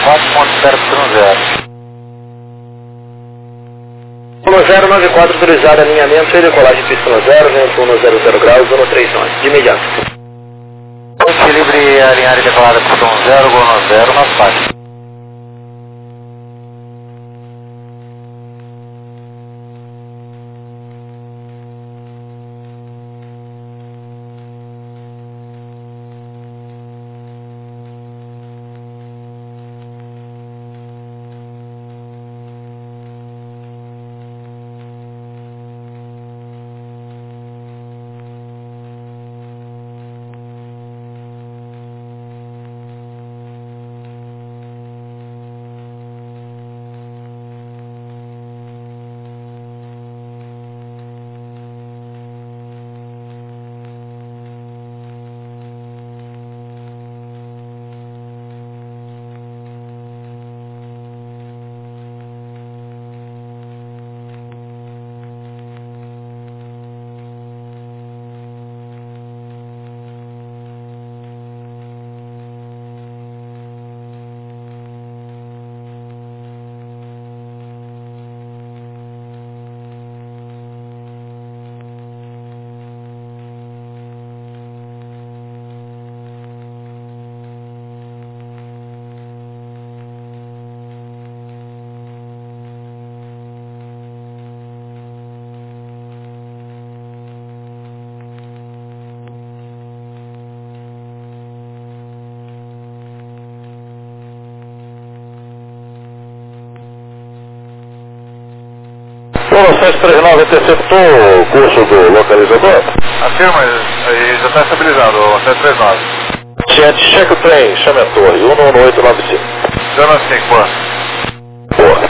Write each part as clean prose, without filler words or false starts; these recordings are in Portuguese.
1094 autorizado alinhamento e decolagem pista 0, vento 100 graus, 139, de imediato. Equilibre alinhar e decolada pista 10, gol 0, nas faixas. Bom, 739 interceptou o curso do localizador? Afirma, ele já está estabilizado, o 739. Ciente, checa o trem, chame a torre, 11895. 095, boa. Boa.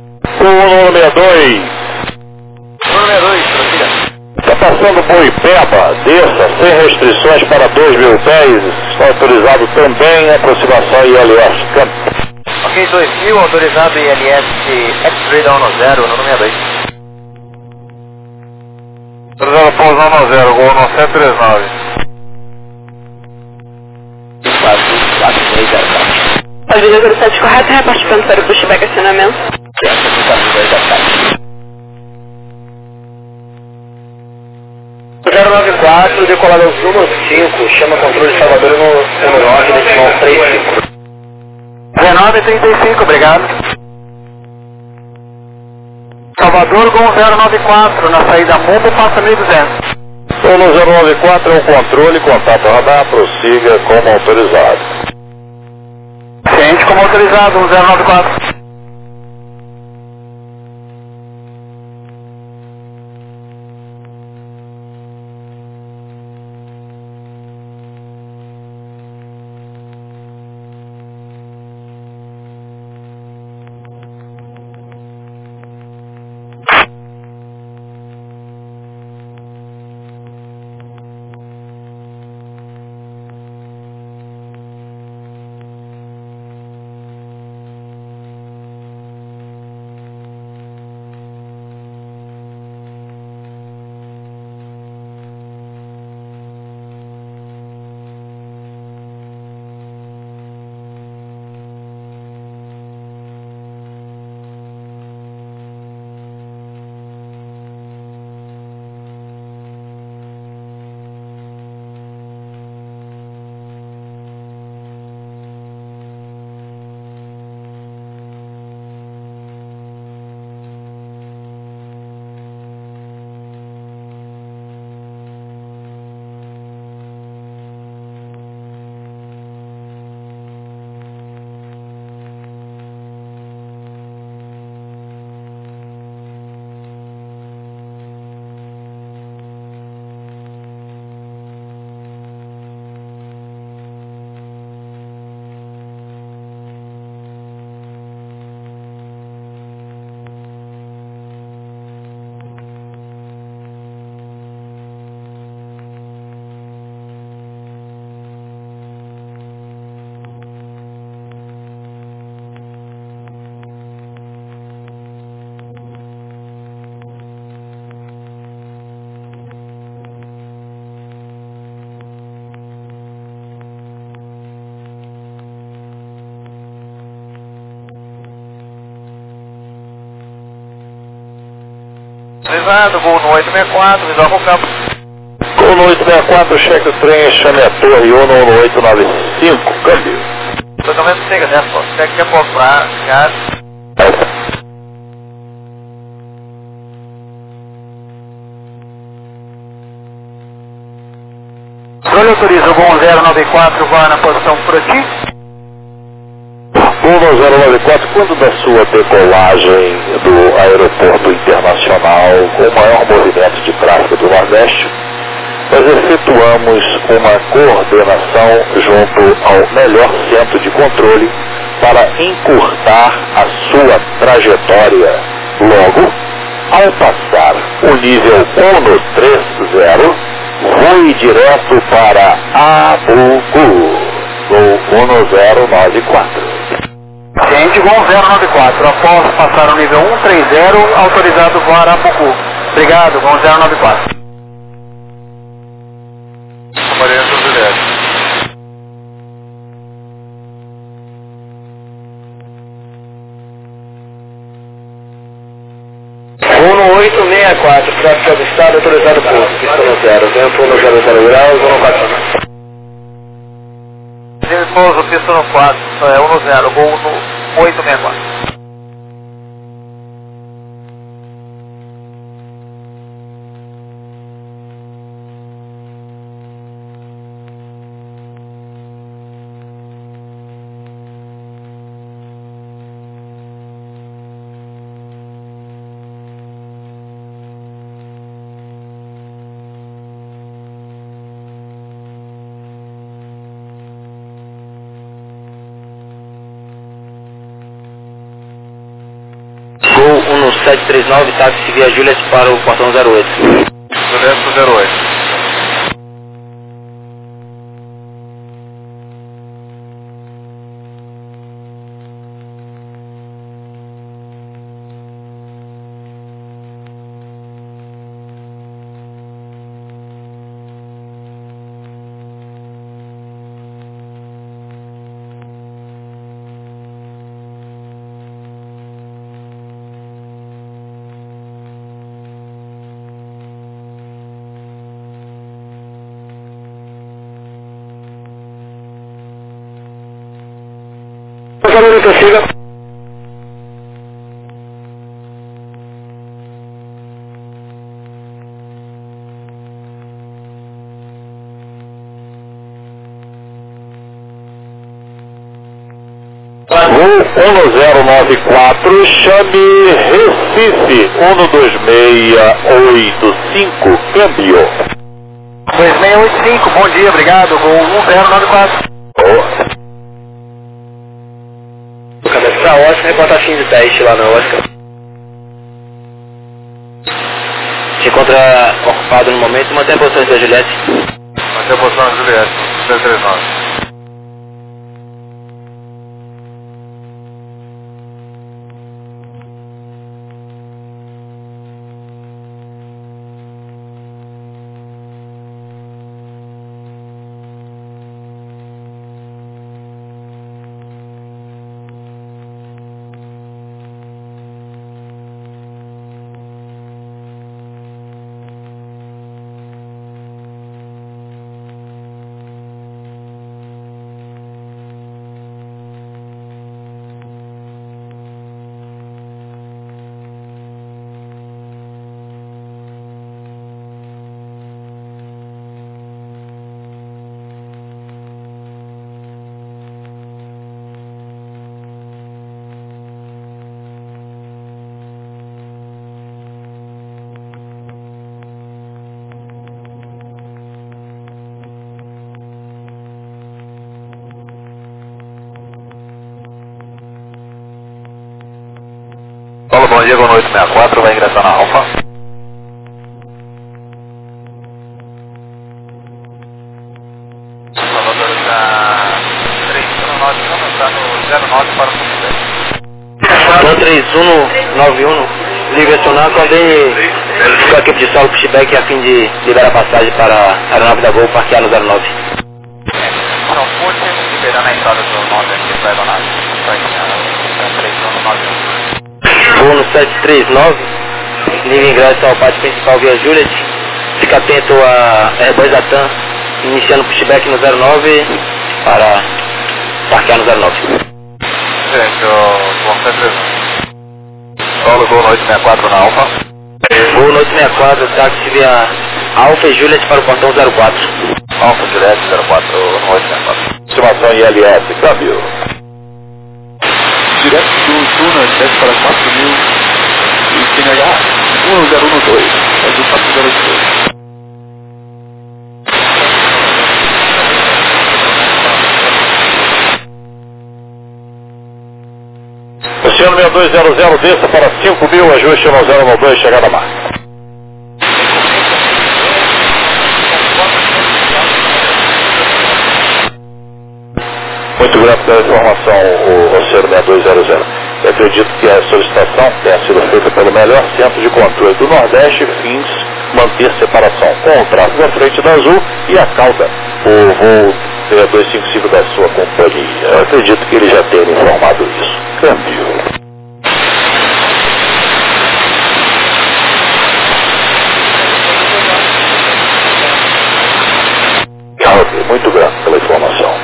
162. 162, prossiga. Está passando Boipeba, desça, sem restrições para 2.000 pés, está autorizado também a aproximação ILS Campo. Ok, 2000, autorizado ILS X-Ray da 10, no 62. Autorizado pouso 10, gol 739. Avenida 07 correto, repartimento para o pushback acionamento. 094, decolado ao Zulu 5, chama controle de Salvador no 9, decimal 35. 1935, obrigado. Salvador com 094, na saída Mumbo, passa 1200. No 094 é o controle, contato radar, prossiga como autorizado. Ciente como autorizado, 094. Autorizado, gol no 864, visual com campo. Gol no 864, cheque o trem, chame a torre Uno no 895, câmbio. Totalmente chega, né, pô? Cheque que é pouco pra cá. Controle autoriza o Gol 094, vá na posição por aqui. Gol 094, quando da sua decolagem do aeroporto internacional com o maior movimento de tráfego do Nordeste, nós efetuamos uma coordenação junto ao melhor centro de controle para encurtar a sua trajetória. Logo, ao passar o nível 130, voe direto para Abucu, Gol 1094. Gente, Gol 094, após passar o nível 130, autorizado voar a Abucu. Obrigado, Gol 094. Maria Juliette. Gol no 864, tráfego do estado autorizado por pista no 0, vento no 00 graus, 145. Pouso, pista no 4, 1 no 0, gol no 864. Gol 1739, táxi via Juliet para o portão 08. Juliette 08. Chega. Gol 1094, chame Recife 12685, câmbio. 2685, bom dia, obrigado, Gol 1094. O cabeça tá ótimo, reportaginho de teste lá na Oscar. Se encontra ocupado no momento, mantém a posição da Juliette. Mantém a posição da Juliette, 339. Paulo, bom dia, Gol 864, vai ingressar na Alfa. Salvador está 3191, está no 09 para o Gol 3191, direcionar com a equipe de solo pushback a fim de liberar a passagem para a aeronave da Gol parquear no 09. Não, pode liberar na entrada do 9 aqui para a aeronave. Vai caminhar, 3191. Gol no 739, Nível ingresso ao pátio principal via Juliet. Fica atento a Airbus Latam, iniciando pushback no 09 para parquear no 09. Gente, o Paulo, Gol no 864 na Alfa. Gol no 864, táxi via Alfa e Juliet para o portão 04. Alfa, Juliet 04 no 864. Estimação ILS, câmbio. Direto do túnel, 7 para 4.000 e CNH 1012, é do 402. Oceano 6200, desça para 5.000, ajuste no 092, chegada a marca. Muito grato pela informação, o Oceano 6200. Eu acredito que a solicitação tenha sido feita pelo melhor centro de controle do Nordeste, fins manter separação com o tráfego à frente da Azul e a cauda, o voo 255 da sua companhia. Eu acredito que ele já tenha informado isso. Câmbio. Ok, muito grato pela informação.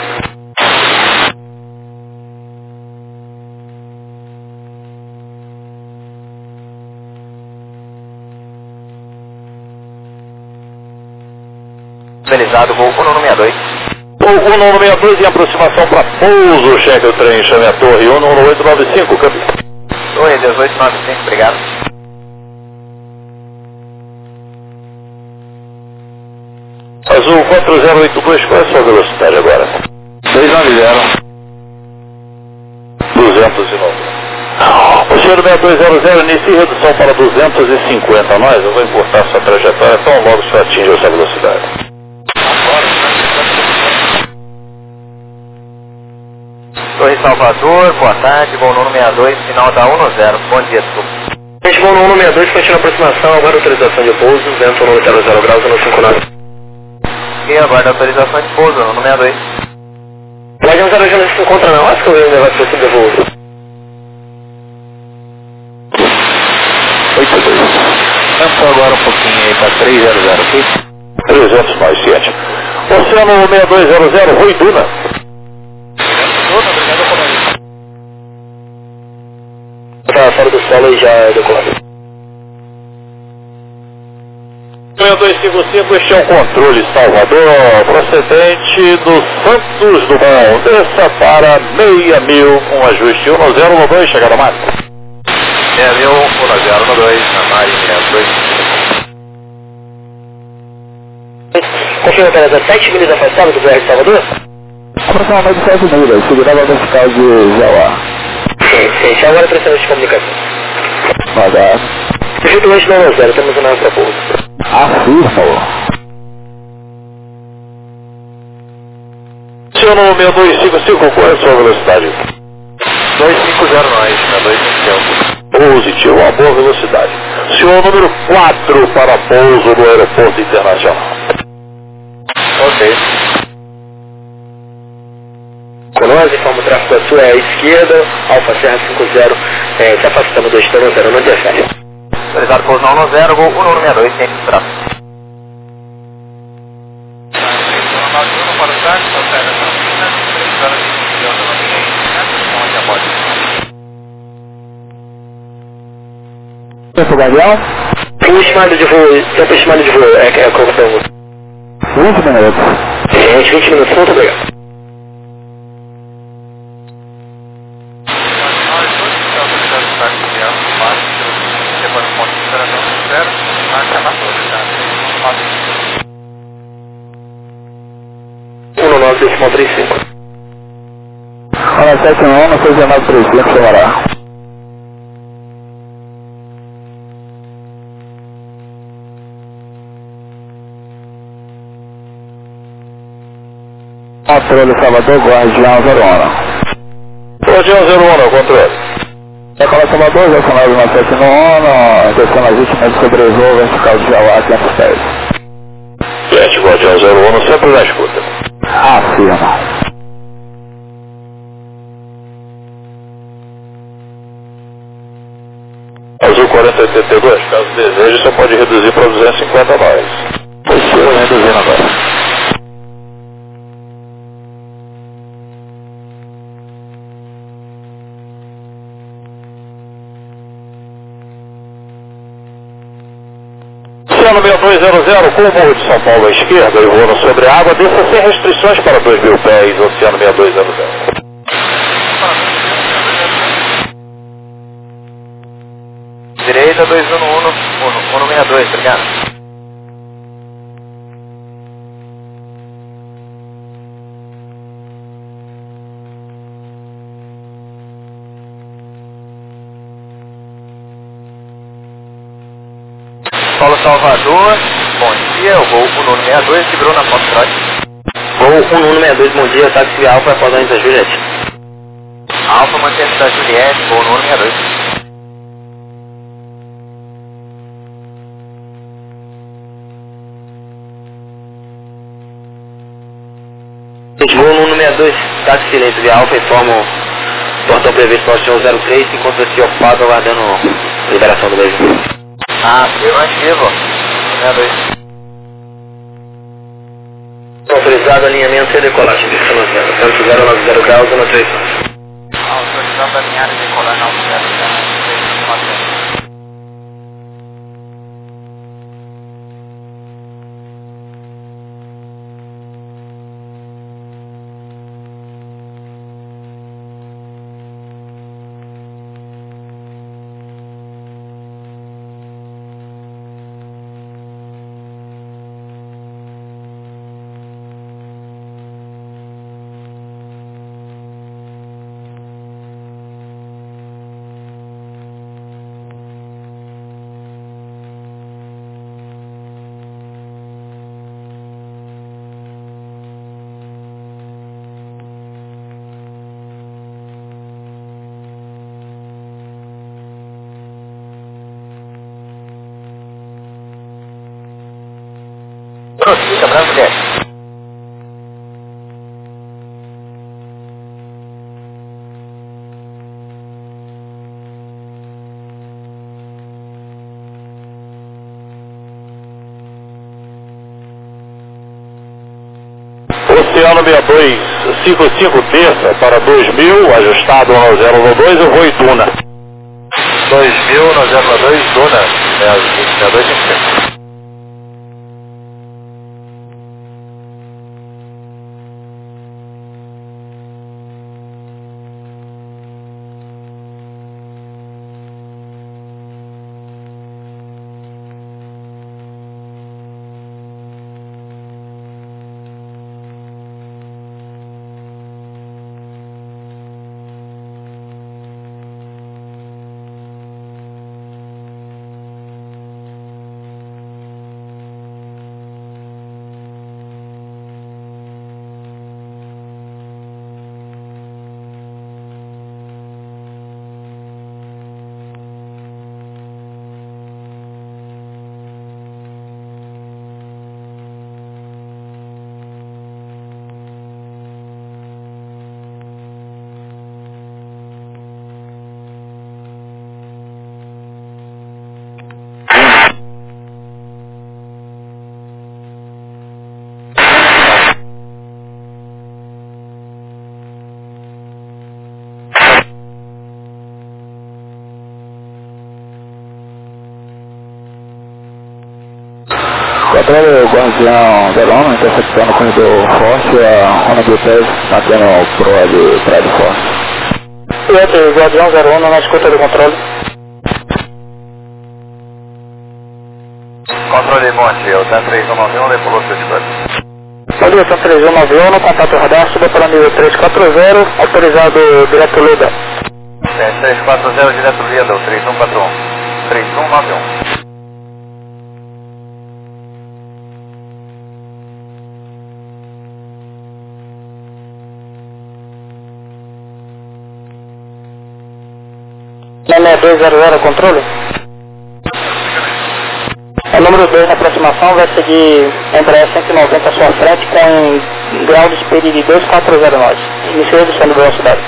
Finalizado, voo 162. Voo 162 em aproximação para pouso, cheque o trem, chame a torre 11895, câmbio. Oi, 1895, obrigado. Azul 4082, qual é a sua velocidade agora? 290. 290. Oceano 6200, inicie redução para 250 nós, eu vou encurtar sua trajetória tão logo o senhor atinge essa velocidade. Torre Salvador, boa tarde, voo número 62, final da 10. Bom dia, desculpa. Gente, voo no 162, continua a aproximação, agora autorização de pouso, vento no 00 graus, no 59. E aguarda a autorização de pouso, no 62. Guardião 0 já não se encontra não, acho que eu vi um negócio assim de voo. 82. Tempo agora um pouquinho aí para 300, ok? 300 nós, 7. Oceano 6200, Rui Duna. Tá fora do solo e já decolado. 6255, este é o controle Salvador, procedente do Santos Dumont, desça para 6.000, um ajuste 1092, chegada a máxima. 6.000, 1092, na margem 62. Confirma para 7 milhas afastadas do BR Salvador? Aproximadamente 7 milhas, segurava a vertical de Jauá. Sim, sim, agora precisamos de comunicação. Mandar. Perfeitamente não é 0, temos um nave para pouso. Afirmo. Oceano 6255, qual é a sua velocidade? 250 nós, na 250. Positivo, uma boa velocidade. Senhor número 4 para pouso no aeroporto internacional. Ok. Conosco, informa o tráfego da sua esquerda, Alfa Serra 50, se afastando do estado 0, não interfere. Autorizado pouso na 10, voo 162, sem tráfego. Tempo Gabriel? Tempo estimado de voo, é qual que é o 20 minutos. Gente, 20 minutos, muito obrigado. Decimal 35. Olha, 71, 6935, chamará. Controle Salvador, Guardião 01. Guardião 01, controle. Decola Salvador, direcionado na 791, descendo as 20 metros sobre o voo vertical de Jauá, 500 pés. Jet Guardião 01, sempre na escuta. Afirma. Azul 4082, caso deseje, você pode reduzir para 250 nós. Pois sim, eu reduzindo agora. Oceano 6200, com o Morro de São Paulo à esquerda e voando sobre a água, desça sem restrições para 2.000 pés, Oceano 6200. Direita 211, 162, obrigado. Paulo Salvador, bom dia, o voo 162 segurou na Foxtrot. Voo 162, bom dia, táxi Alfa, podendo da Juliette. Alfa mantendo da Juliette, voo 162. Voo 162, táxi silêncio de Alfa, informa o portão previsto para o senhor 03, encontra-se ocupado aguardando liberação do mesmo. Afirmativo, 162. Autorizado alinhamento e decolagem, pista 90, centro 090 graus, zona 3. Autorizado alinhar e decolar na 090 graus. Prossiga, Branco 10. Oceano 6255, desça para 2000, ajustado ao 012, eu vou em Duna. 2000 no 012, Duna, 6255. Controle Guardião 01, interceptando o corredor forte, a Honda Biotech batendo proa de prédio forte. Guardião 01 na escuta do controle. Controle Monte, o TAN 3191 decolou seu escuta. Valeu, TAN 3191, contato radar, suba para nível 340, autorizado direto Leda. 340 direto Leda, 3141. 3191. Na 6200, controle. O número 2 na aproximação vai seguir Embraer 190 à sua frente com grau de speed de 240 knots. Iniciou redução de velocidade.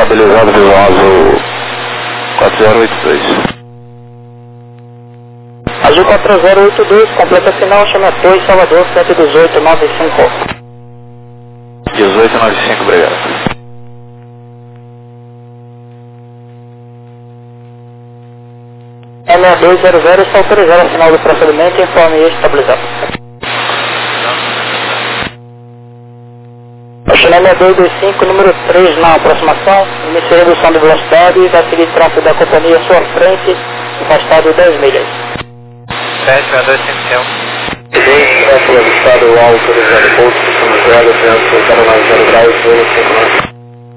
estabilizado visual azul 4082. Azul 4082, completa final, chama Torre Salvador, 71895. 1895, obrigado. E6200 está autorizado a final do procedimento, informe estabilizado. Chama 6225, número 3 na aproximação, inicia a redução de velocidade, vai seguir tráfego da companhia à sua frente, afastado 10 milhas. 76251. Tráfego avistado autorizado pouso, estamos 0, 0 graus, 059.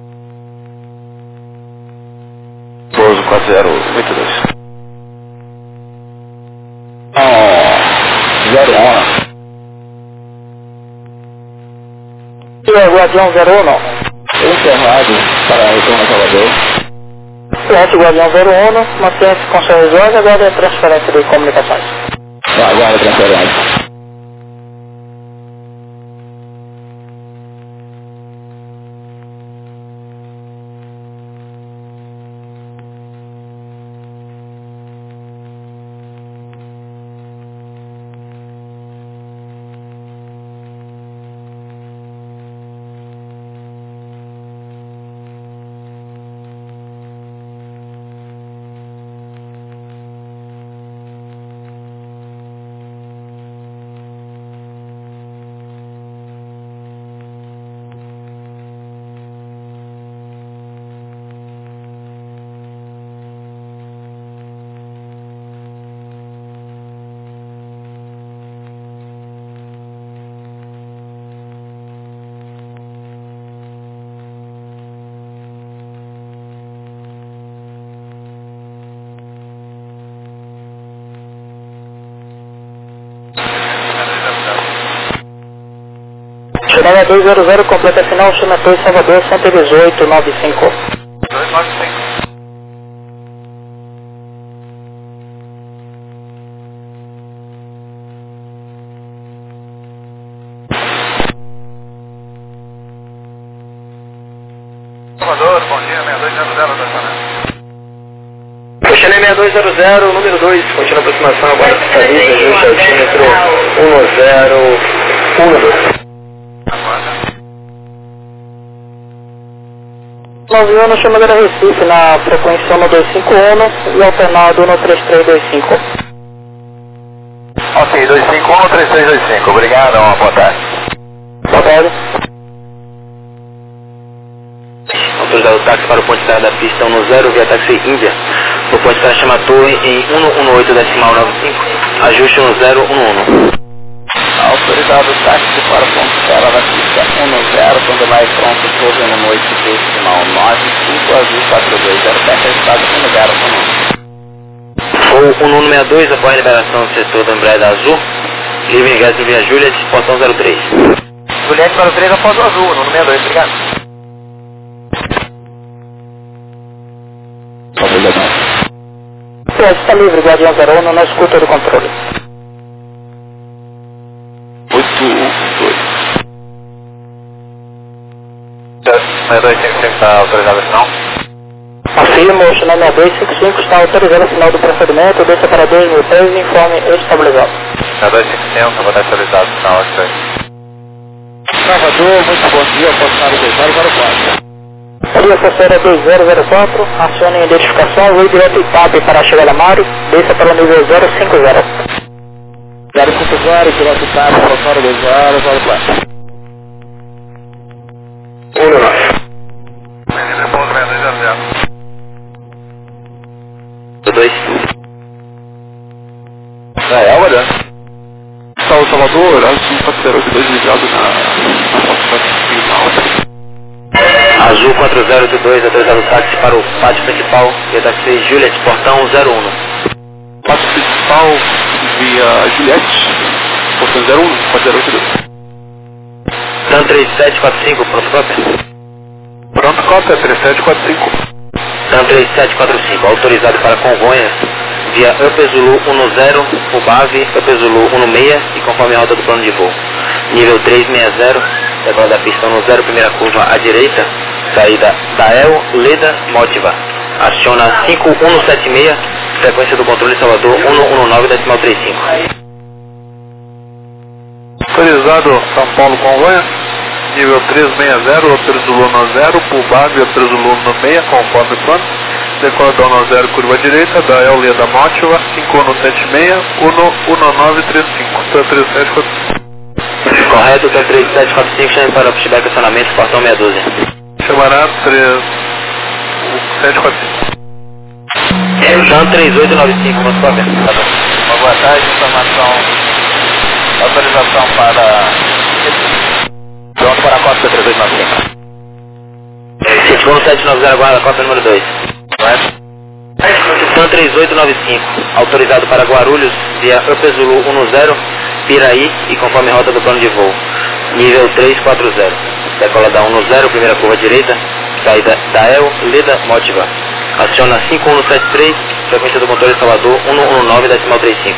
Pouso 4082. 01. Guardião 01. Encerrado para retorno a Salvador. Correto, Guardião 01, mantenha-se com seu resguardo e aguarde a transferência de comunicações. Aguarda a transferência. Chama 200, completa final, chama Torre Salvador, 11895. 295. Salvador, bom dia, 6200 da zona. Puxando 6200, número 2, continua a aproximação, agora estabiliza, ajuste altímetro 1012. 91, chama da Recife, na frequência 1251 e alternado no 3325. Ok, 251 3325. Obrigado, uma boa tarde. Boa tarde. Autorizado o táxi para o ponto de entrada da pista 10 via táxi Índia. O ponto de entrada chama Torre em 118,95. Ajuste 1011. Autorizado o táxi para o ponto de entrada da pista 10, quando mais pronto, Torre no noite, decimal 95, azul 4207, estado 1011. Ou 1162, após a liberação do setor da Embraer da Azul, livre ingresso em Via Juliet, portão 03. Juliette para o 3 após o azul, no 62, obrigado. Está livre, Guardião 01, na escuta do controle. 82. 6255 está autorizado a final. Afirmo, chama 6255, está autorizado a final do procedimento, desça para 2000 pés e informe estabilizado. 6255, vou estar autorizado a final, ok. Salvador, muito bom dia, Bolsonaro 2004. Via Costeira 2004, acione a identificação, voo direto IPAP para Chegada Mário, desça para o nível 050. 050, direto IPAP, Bolsonaro 2004. 2. Olha. Salvador, azul 4082 ligado na porta final. Azul 4082, autorizado o táxi para o pátio principal, via táxi Juliet, portão 01. Pátio principal via Juliette, portão 01, 4082. TAN 3745, pronto cópia. Pronto, cópia 3745. TAN 3745, autorizado para Congonhas, via Upper Zulu 10, UBAV, Upper Zulu 16 e conforme a rota do plano de voo. Nível 360, decola da pista 10, primeira curva à direita, saída Dael, Leda, Motiva. Aciona 5176, frequência do controle Salvador 119,35. Autorizado São Paulo Congonhas, nível 360, autorizou no 0, Pulbag, autorizou no 6, conforme plano, decordão no 0, curva direita, Dael, Leda, Motiva, 5176, 1935, 3745. Correto, 3745, chame para o pushback acionamento, portão 612. Chamará 3745. Então 3895, vamos para ver. Uma boa tarde, informação, autorização para... Pronto para a costa 3895. Citigol 790, guarda costa número 2. Correto? Então 3895, autorizado para Guarulhos, via Upper Zulu 10, Piraí e conforme rota do plano de voo. Nível 340. Decola da 10, primeira curva direita, saída Dael, Leda, Motiva. Aciona 5173, frequência do controle Salvador 119,35.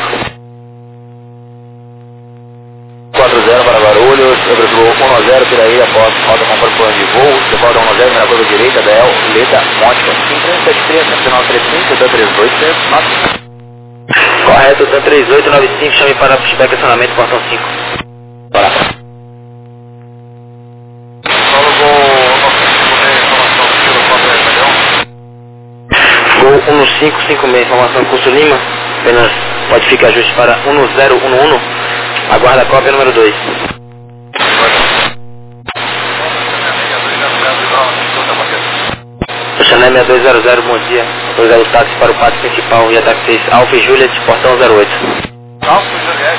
40 para Guarulhos, Ebreslou 10, Piraí, após rota conforme plano de voo, decola 10, primeira curva direita, Dael, Leda, Motiva. 5173, 10935, 3895. Correto, 3895, chame para pushback acionamento, portão 5. Bora. Gol 1556, informação do curso Lima, apenas modifica ajuste para 1011, aguarda a cópia número 2. Chanel 6200, bom dia. Autorizado o táxi para o pátio principal e a táxi Alfa e Juliet, portão 08. Alfa e Juliet,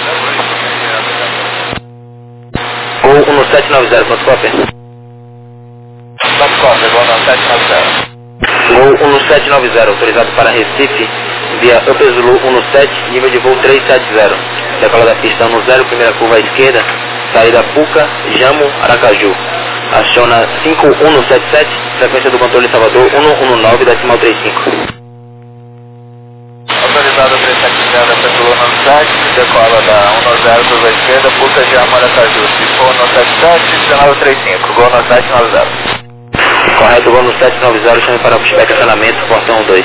408. Gol 1790, pronto cópia. Pronto cópia, gol 1790. Gol 1790, autorizado para Recife, via Upper Zulu 17, nível de voo 370. Decola da pista 10, primeira curva à esquerda, saída Puca, Jamo, Aracaju. Aciona 5177, frequência do controle Salvador 119,35. Autorizado 370, Petulona 7, decola da 10, curva à esquerda, Puca, Jamo, Aracaju. 5177, 1935, gol 790. Correto, gol no 790, chame para o pushback acionamento, portão 2.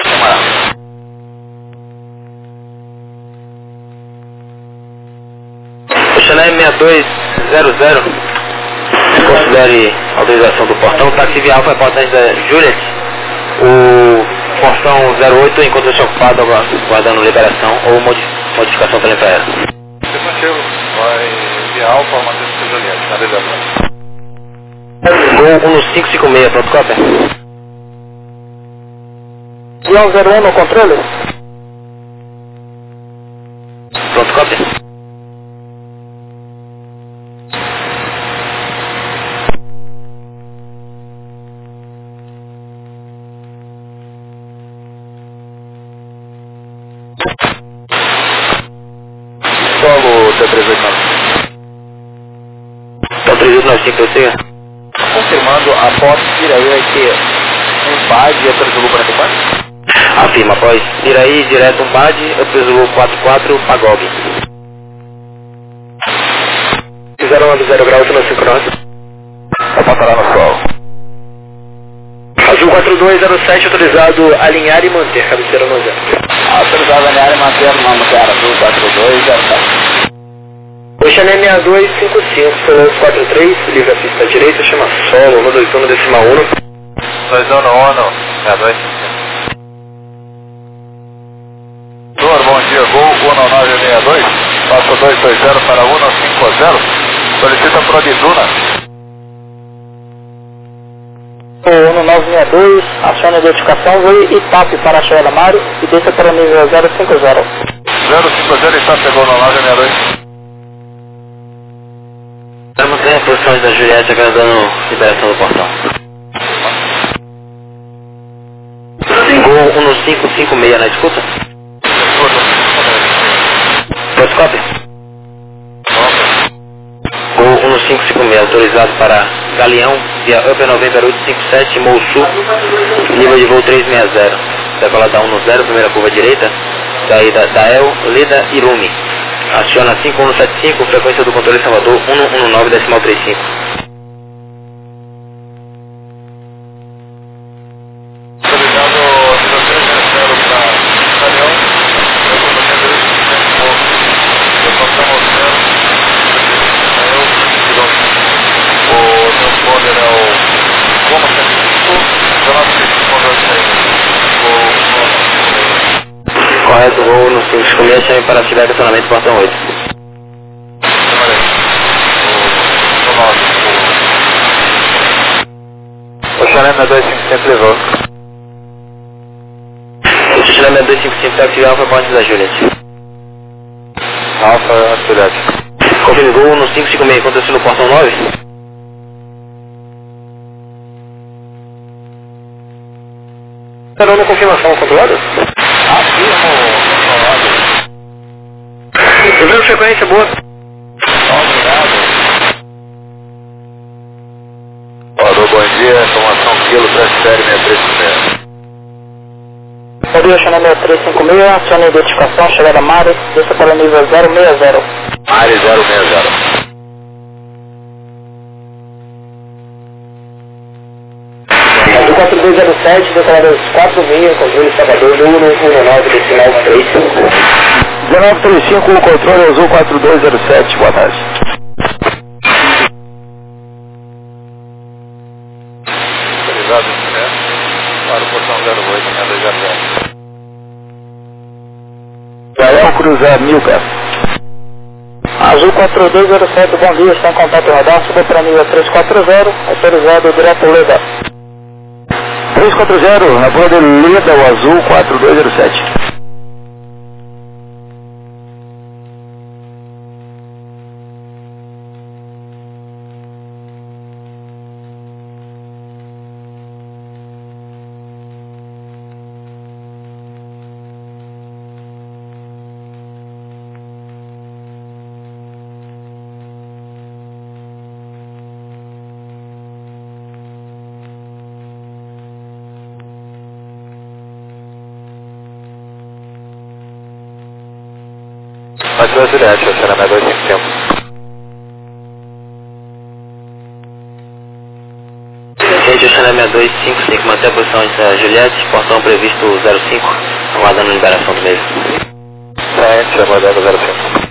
O Chanel 6200, considere autorização do portão, táxi via Alfa, portão da Juliet, o portão 08 encontra-se ocupado guardando liberação ou modificação pela infraero. Afirmativo, vai via Alfa, manter-se Juliet, na liberação. Gol 1556, pronto cópia. Guião 01 no controle? Pronto cópia. Solo T389. Então 3895, prossiga. Confirmando, após Piraí vai ter um BAD e Upper Zulu 44? Afirma, após Piraí, direto um BAD, Upper Zulu 44, Pagog. 090 graus, no 5 norte. Vai passar lá no sol. Azul 4207, autorizado alinhar e manter, cabeceira no 0. Autorizado alinhar e manter, vamos ter Azul 4207. O Chanel 6255, Solange 43, livre a pista direita, chama solo, no 21 decimal 1. 21 62. Senhor, bom dia, gol 1962, passo 220 para 150, solicita Prodiduna. O 1962, acione a identificação, voe e TAP para a Choela Mário e desça para o nível 050. 050 está pegou no 962. Mantenha a posição da Juliette aguardando liberação do portão. Gol 1556 na escuta. Pode cópia? Gol 1556, autorizado para Galeão, via Upper November 857, Mosul, nível de voo 360. Decola da 10, primeira curva direita, saída Dael, Leda e Rumi. Aciona 5175, frequência do controle Salvador 119,35. 556, chame para atividade de acionamento, portão 8. O Xalema 255 levou. O Xalema 255 está ativo Alfa Ponte da Juliet. Alfa, Juliet. Confirme gol no 556, aconteceu no portão 9. Está dando confirmação controlada? Primeiro sequência, boa. Obrigado. Parou, bom dia, informação quilo, transfere 6356. Rodrigo Xanã 6356, aciona a identificação, chegada Mari, desça para o nível 060. Mari 060. Do 4207, declarados 4 vinhas, com Júlio Salvador, número 19, decimal 35. 1935, o controle azul 4207, boa tarde. Autorizado, né? Para o portão 08, né? 200. Gael Cruzar, Milka. Azul 4207, bom dia, está em contato radar, suba para nível 340, autorizado direto Leda. 340, na boa de Leda, o azul 4207. Aqui é o Juliette, o Xanã 255. Gente, o Xanã 6255, mantém a posição de Juliette, portão previsto 05, aguardando a liberação do mesmo. Gente, aguardando 05.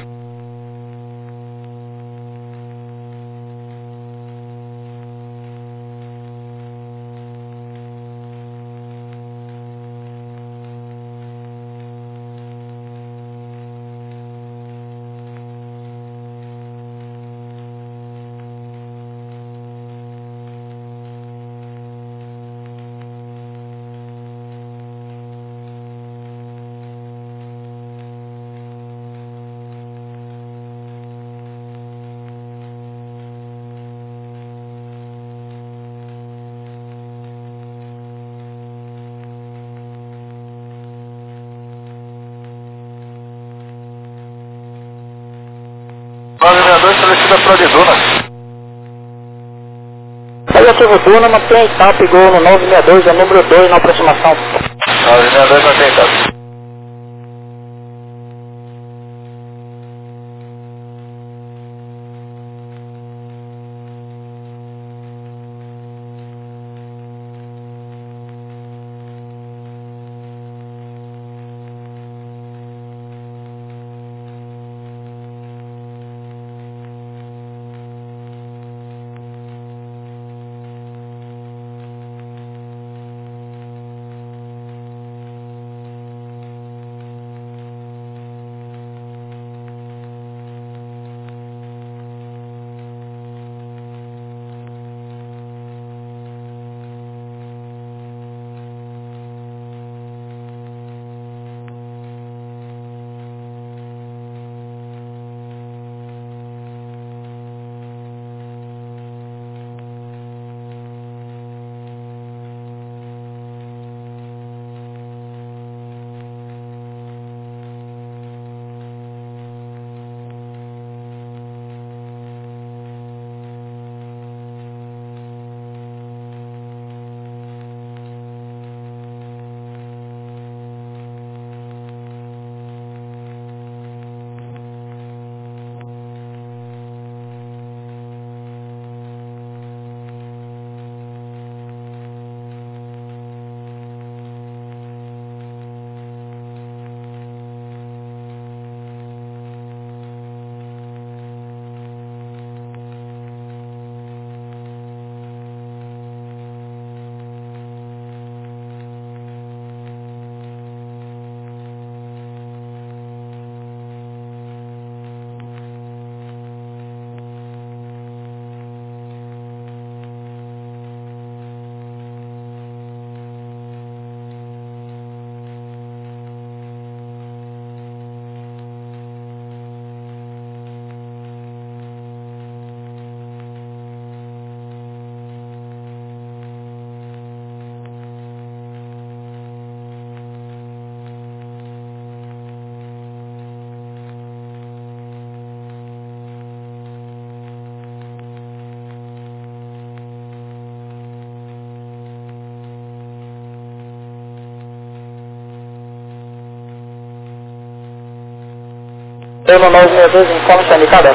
Solicita Prodiduna. Negativo Duna, mantém etapa e gol no 962, é o número 2 na aproximação. 962 mantém etapa. no 962, informe sua indicada.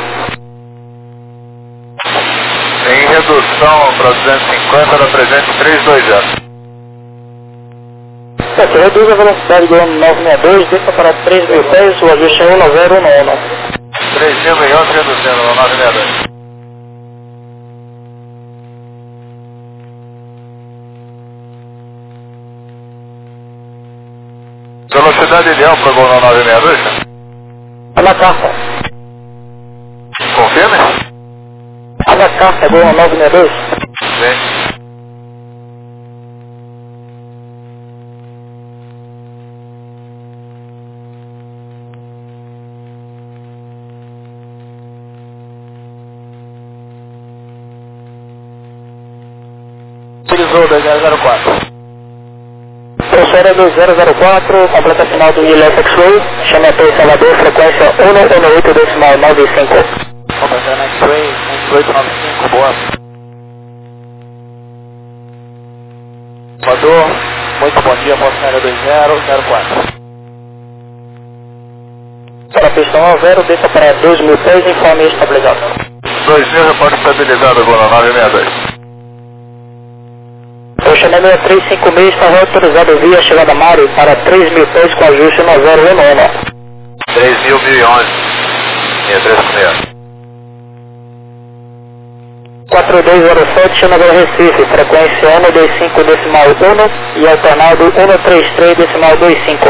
Em redução para 250 da presente 320. Certo, reduz a velocidade do ano 962, desça para 3.000 pés, o ajuste é 19011. 3.011 reduzindo no 962. Velocidade ideal para Gol no 962? A na carta. Confirme? A na carta, Gol no 962. Sim. Utilizou 2004. Professora 2004, completa final do ILS X-Ray, chama P Salvador, frequência 118.95. Completando X-Ray, 2895, boa. Salvador, muito bom dia, Bolsonaro 2004. Para a pista 10, desça para 2.000 pés, informe estabilizado. 2.000, repórter estabilizado, Gol no 962. O Chanel 6356 está autorizado via chegada Mário para 3.000 pés com ajuste 9011. 3.011. 636. 4207, Chanel Recife, frequência 125.1 e alternado 133.25.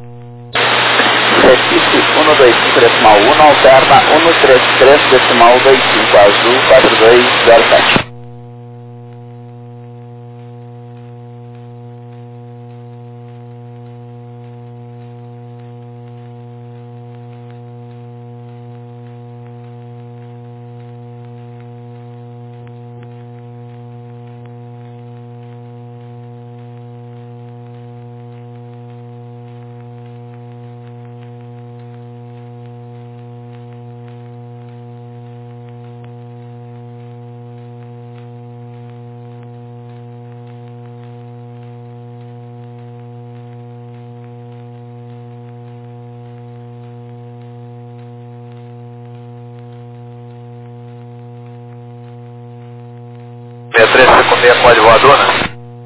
Recife 125.1, alterna 133.25, azul 4207. Pode voador, né?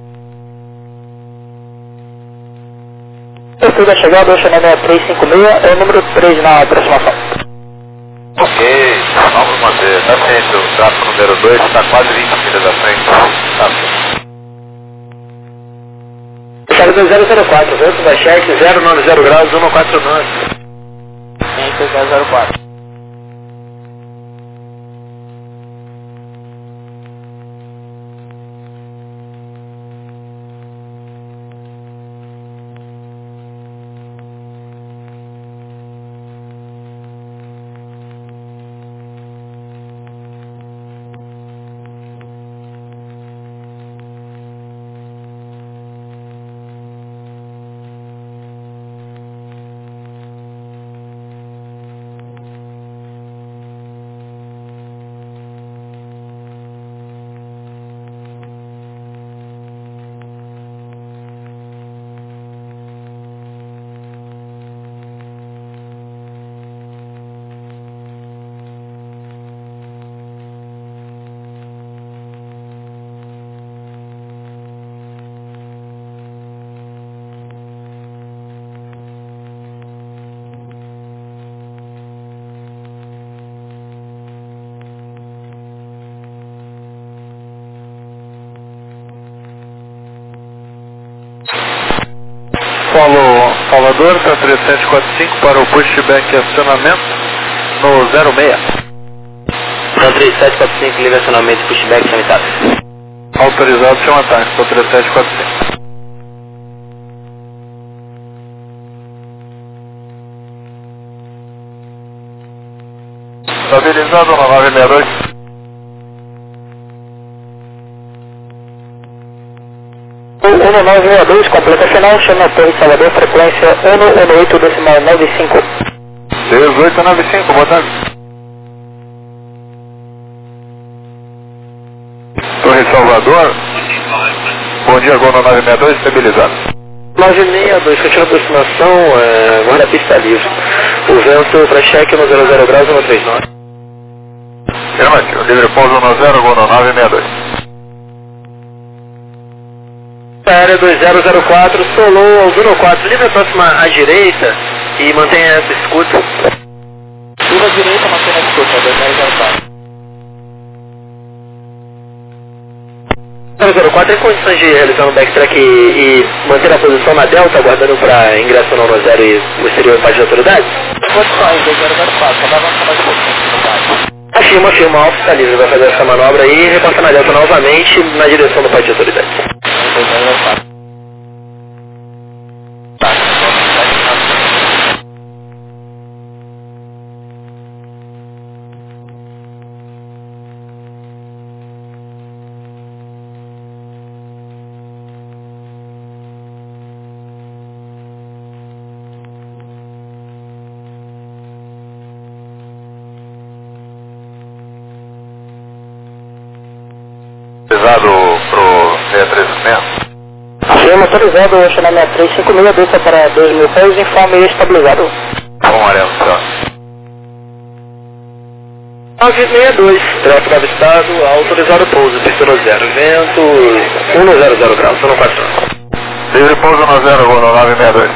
Perfil da chegada, o Chanel 6356, é o número 3 na aproximação. Ok, vamos manter. Tá ciente, o tráfego número 2 está quase 20 milhas à frente. Tá. Chave 2004, vento da cheque 090 graus, 149. Ciência 004. Salvador, está 3745 para o pushback e acionamento no 06. Então 3745, livre acionamento, pushback sanitário. Autorizado, chama ataque, para 3745. Estabilizado na 962. O 1962, completa final, chama Torre Salvador, frequência 118.95. 1895, boa tarde. Torre Salvador. Bom dia, Gol no 962, estabilizado. 962, continua a aproximação, guarda-pista livre. O vento para cheque no 00 graus 139. Afirmativo, livre pouso 10, gol no 962. Área 2004, solou ao 04, livre próxima à direita e mantenha essa escuta. Curva direita, mantendo a escuta, 2004. 004 tem condições de realizar um backtrack e manter a posição na delta, aguardando para ingresso no 0 e posterior para as autoridades? Condições, 2004, só vai avançar mais um pouco. Afirma, Alfa está livre, vai fazer essa manobra aí e reporta na delta novamente na direção do pai de autoridades. 2004. Autorizado pro 6360. Afirma autorizado, o Chanel 6356, desça para 2.000 pés, informe estabilizado. Bom, Amarelo, tchau. 962, tráfego avistado, autorizado pouso, pista 0, vento 100 graus, 141. Livre pouso 10, gol no 962.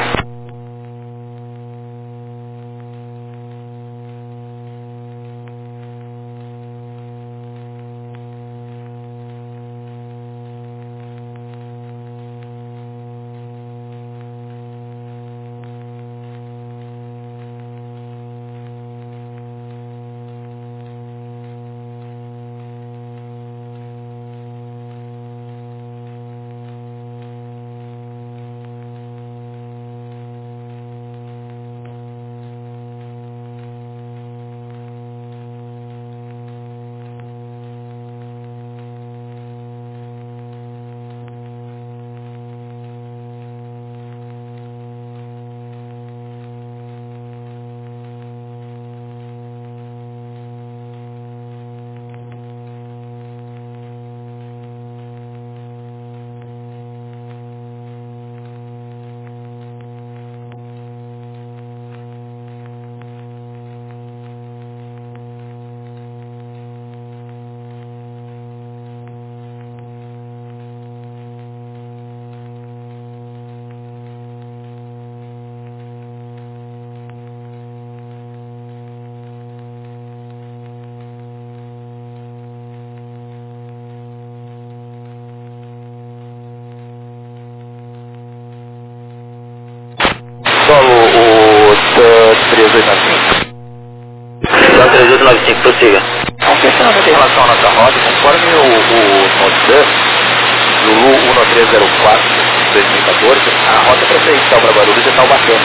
Solo o 3895. Então 3895, prossiga. Um questionamento em relação à nossa rota, conforme o Notebus, Zulu 1304 2014, a rota preferencial para Guarulhos é Taubaté.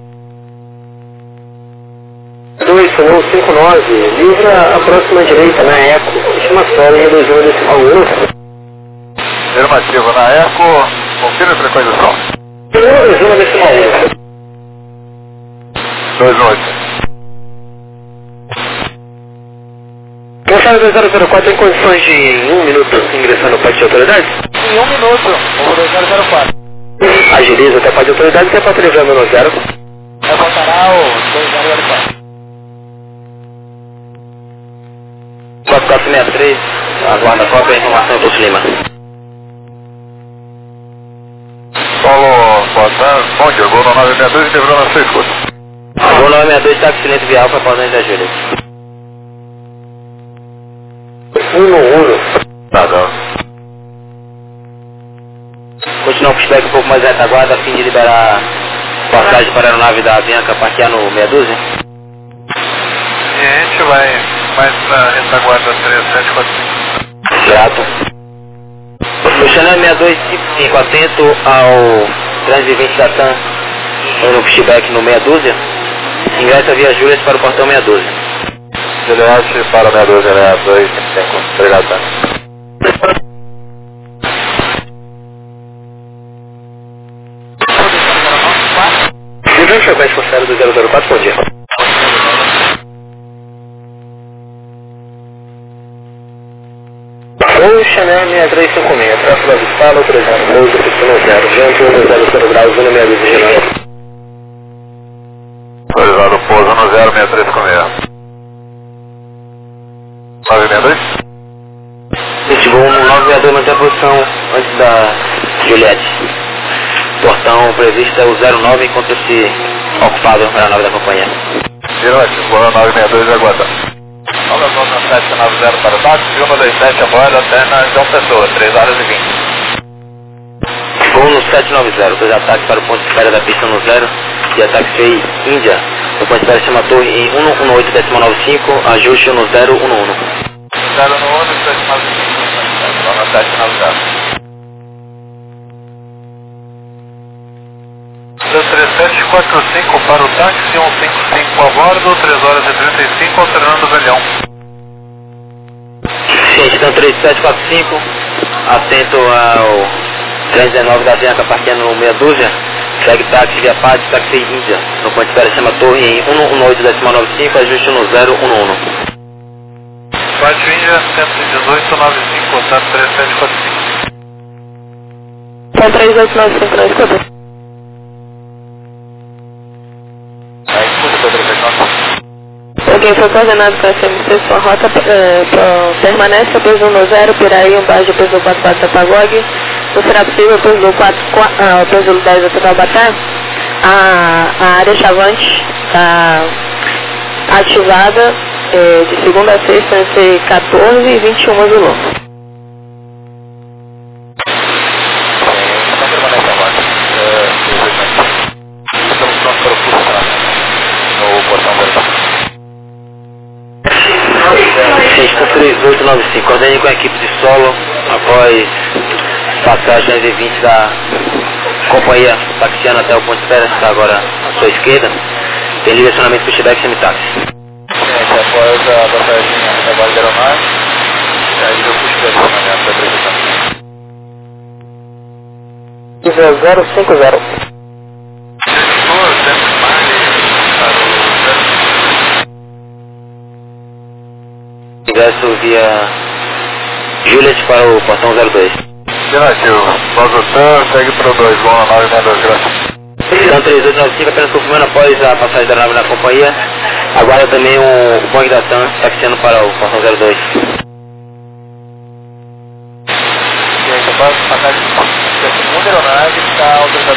2, Solou 59, livra a próxima direita na Eco, estimação em 21 Afirmativo na Eco, confirme a preconização. 21 28. Moçada 2004 tem condições de em 1 minuto ingressar no pátio de autoridades? Em 1 minuto, o 2004. Agiliza até o pátio de autoridades e repórta livrando no 0. Reportará o 2004. 4463, aguarda cópia, informação por Lima. Solo, bom dia, gol no 962 e livrou na sua escuta. Gol 962, táxi silêncio via Alfa, pausante da Júlia. 1. Nada. Continuar o pushback um pouco mais retaguarda a fim de liberar passagem para a aeronave da Avianca parquear no meia dúzia. E a gente vai mais para a retaguarda 3745. Grato. O Chanel 6255, atento ao 320 da TAM no pushback no meia dúzia. Ingressa via Júlia para o portão meia dúzia. Juliette para 62, 255. Obrigado, tá? Divisão de frequência considerada do 004, bom dia. Oi, Chanel 6356, tráfego avistado, autorizado pouso, pistão 0, vento 100 graus, 1 meia dúzia de janeiro. Autorizado pouso 006356. 962? Este voo 962 mantém a posição antes da Juliette. Portão previsto é o 09, encontra-se ocupado para a nave da companhia. Ótimo, voo 962 aguarda. Olha, zona 790 para o táxi, 127 a bordo até na João Pessoa, 3 horas e 20. Voo no 790, 2 ataques para o ponto de espera da pista no 0 e ataque foi Índia. O ponto de espera chama torre em 118,95, ajuste no 011. 0 no 1, 795, zona 790. 3745 para o táxi, 155 a bordo, 3 horas e 35, alternando o velhão. Sim, então 3745, atento ao 319 da Bianca parqueando no meia dúzia, segue táxi via PAD, táxi Índia. No ponto de espera chama torre em 118,95, ajuste no 011. PAD Índia, 11895, contato 3745. São 3895 na escuta. Ok, foi coordenado para a CMC, sua rota permanece a peso no 0, Piraí, embaixo peso 44 Tapagog. Não será possível peso 10 até Taubaté. A área Chavante está ativada de segunda a sexta entre 14 e 21 Azulô. Estamos prontos para o curso no portão vertical. 3895, coordene com a equipe de solo após passagem 20 da companhia taxiana até o ponto de espera, está agora à sua esquerda. Tem direcionamento para o Chibek Semitaxi. Gente, após a passagem no trabalho da aeronave, aí eu puxo o direcionamento da apresentação. Nível 050. Ingresso via Juliet para o portão 02. Afirmativo. Bogotá, segue para o 2, vão na 962, graças. Então 3895, apenas confirmando após a passagem da nave na companhia. Aguarda também o Boeing da TAM taxiando para o portão 02. E aí, após a passagem da segunda aeronave, está autorizado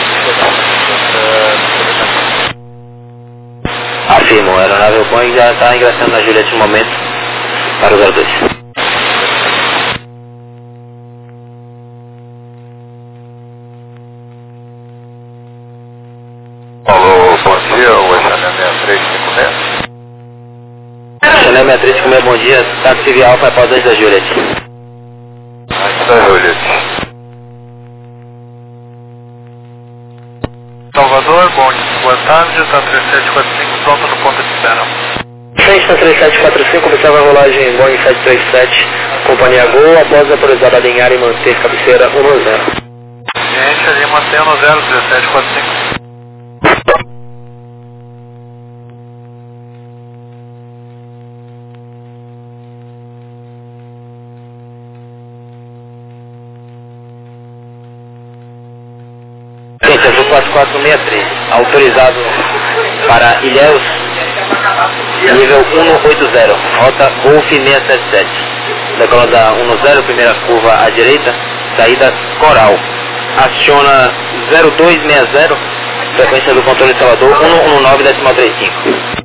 por Afirmo, a aeronave Boeing já está ingressando na Juliet no momento para o 02. Alô, bom dia, o Chanel 6356. Chanel 6356, bom dia. Táxi via Alfa após antes da Juliet. Antes da Juliet. Salvador, boa tarde, está 3745, pronto no ponto de espera. Frente na 3745, observa a rolagem Boeing 737, companhia Gol, após autorizada a alinhar e manter cabeceira 1 no 0. Gente, ali mantendo 03745. Gente, azul 4463, autorizado para Ilhéus, nível 180, rota Golf 677. Decola da 10, primeira curva à direita, saída Coral. Aciona 0260, frequência do controle de Salvador 119,35.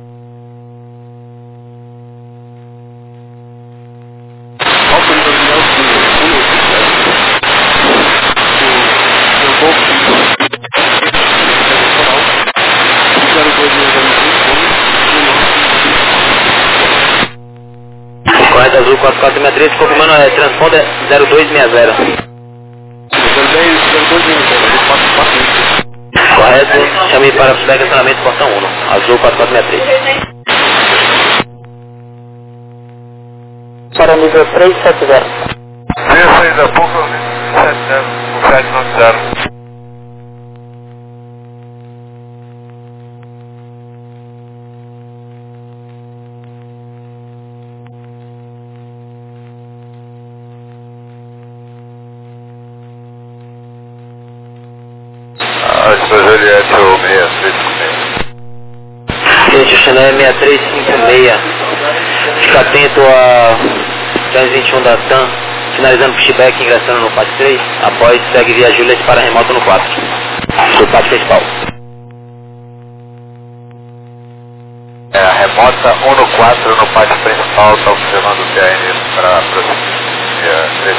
Correto azul 4463, confirmando transponder 0260. Correto, chame para o estacionamento portão 1, azul 4463. Para nível 370. 16 a pouco, 790. Juliette, o 636. Gente, Chennai 6356. Fica atento a 321 da TAM, finalizando pushback, ingressando no pátio 3. Após, segue via Juliet para remoto no 4, do pátio principal. A remota 1 no 4 no pátio principal, está observando o PAN para prosseguir 3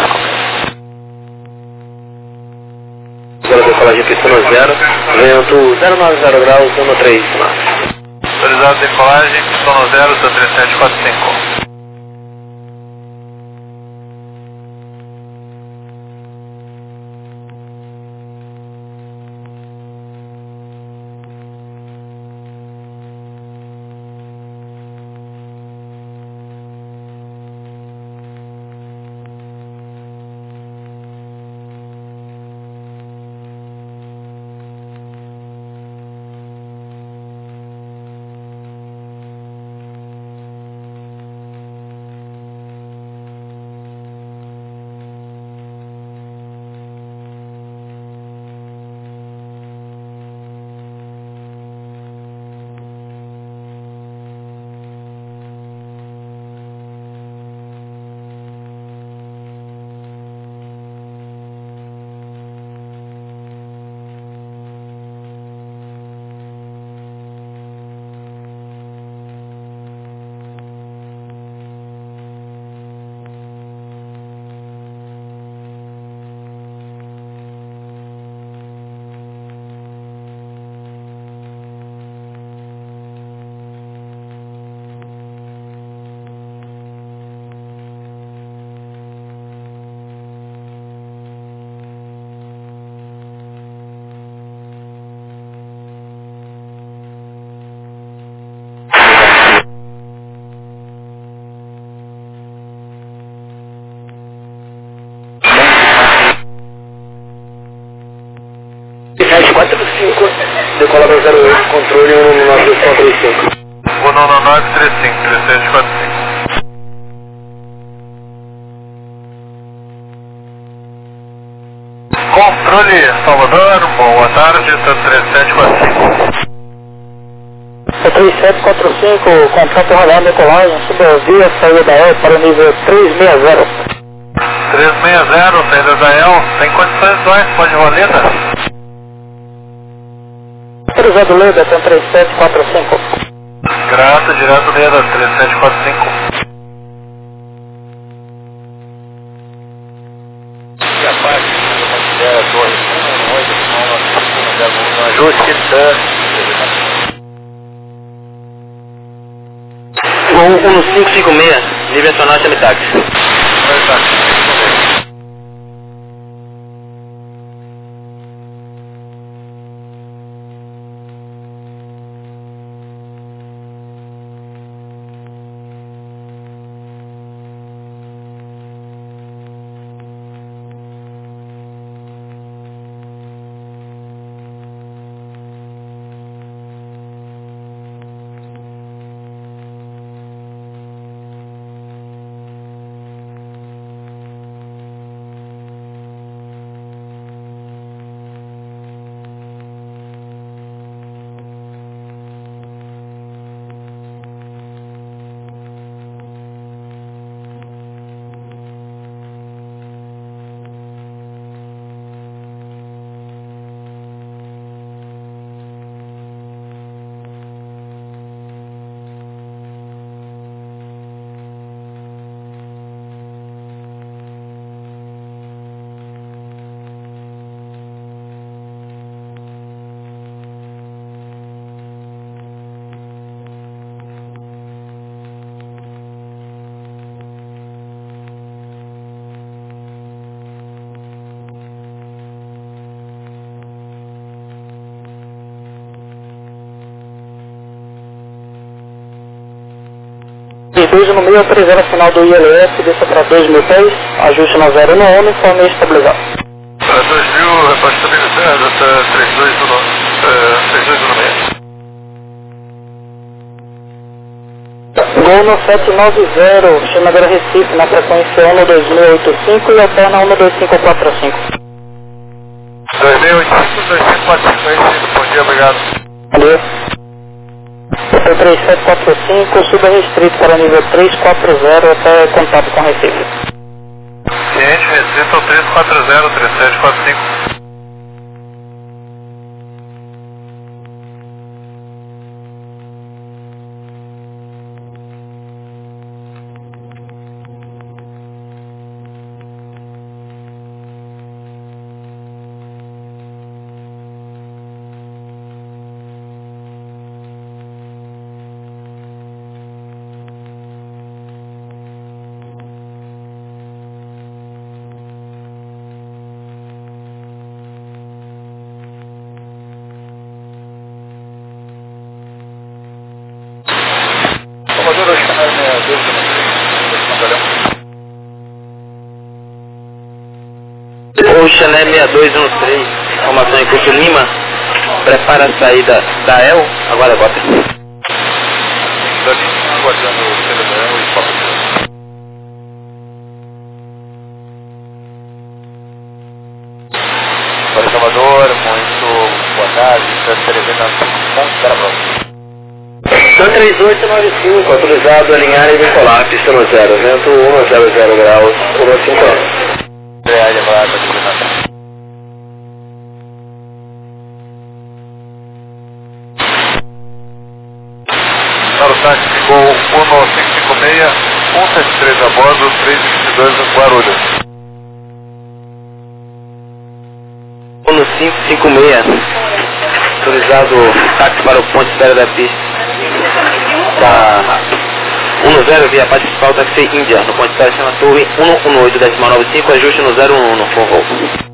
Agora decolagem pista no 0, vento 090 graus, 13 máximo. Autorizado decolagem, pista no 0, TAM 3745. Decola 08, controle 19235. 19935, 3745. Controle Salvador, boa tarde, TAM 3745. 3745, contrato radar decolagem, subvia saída da EL para o nível 360. 360, saída da EL, tem condições mais, pode valida? Autorizado Leda, TAM 3745. Graça, direto Leda, 3745. E a parte que eu considero a torre 198, no ajuste, Gol 1556, livre acionar semitaxi. Depois no meio, autorizando a final do ILS, desça para 2.000 pés, ajuste na 0 no ONU, informe estabilizado. Para 2.000, repórter estabilizado, 3216. Gol no 790, chamadora Recife, na frequência ONU 2085 e alterna ONU 2545. 2085, 2545, bom dia, obrigado. Valeu. 3745, suba restrito para nível 340 até contato com Recife. Ciente, restrito ao 340, 3745. Comodoro Chanel 62, O Chanel 6213, informação em Curso Lima, prepara a saída da EL, agora bota. Dani, guardando o CDBL e Papo. Para Salvador, muito boa tarde, CDB na Ponte Gravão. São 3895, autorizado a alinhar e decolar, pista no 0, vento 100 graus, 1,5 anos. Real elevada de Natal. Para o táxi ficou 1556, 173 a bordo, 322 em Guarulhos. 1556, autorizado táxi para o ponte espera da pista. Da 10 via principal táxi Índia, no ponte espera chama Torre 118-95, ajuste no 011, por favor.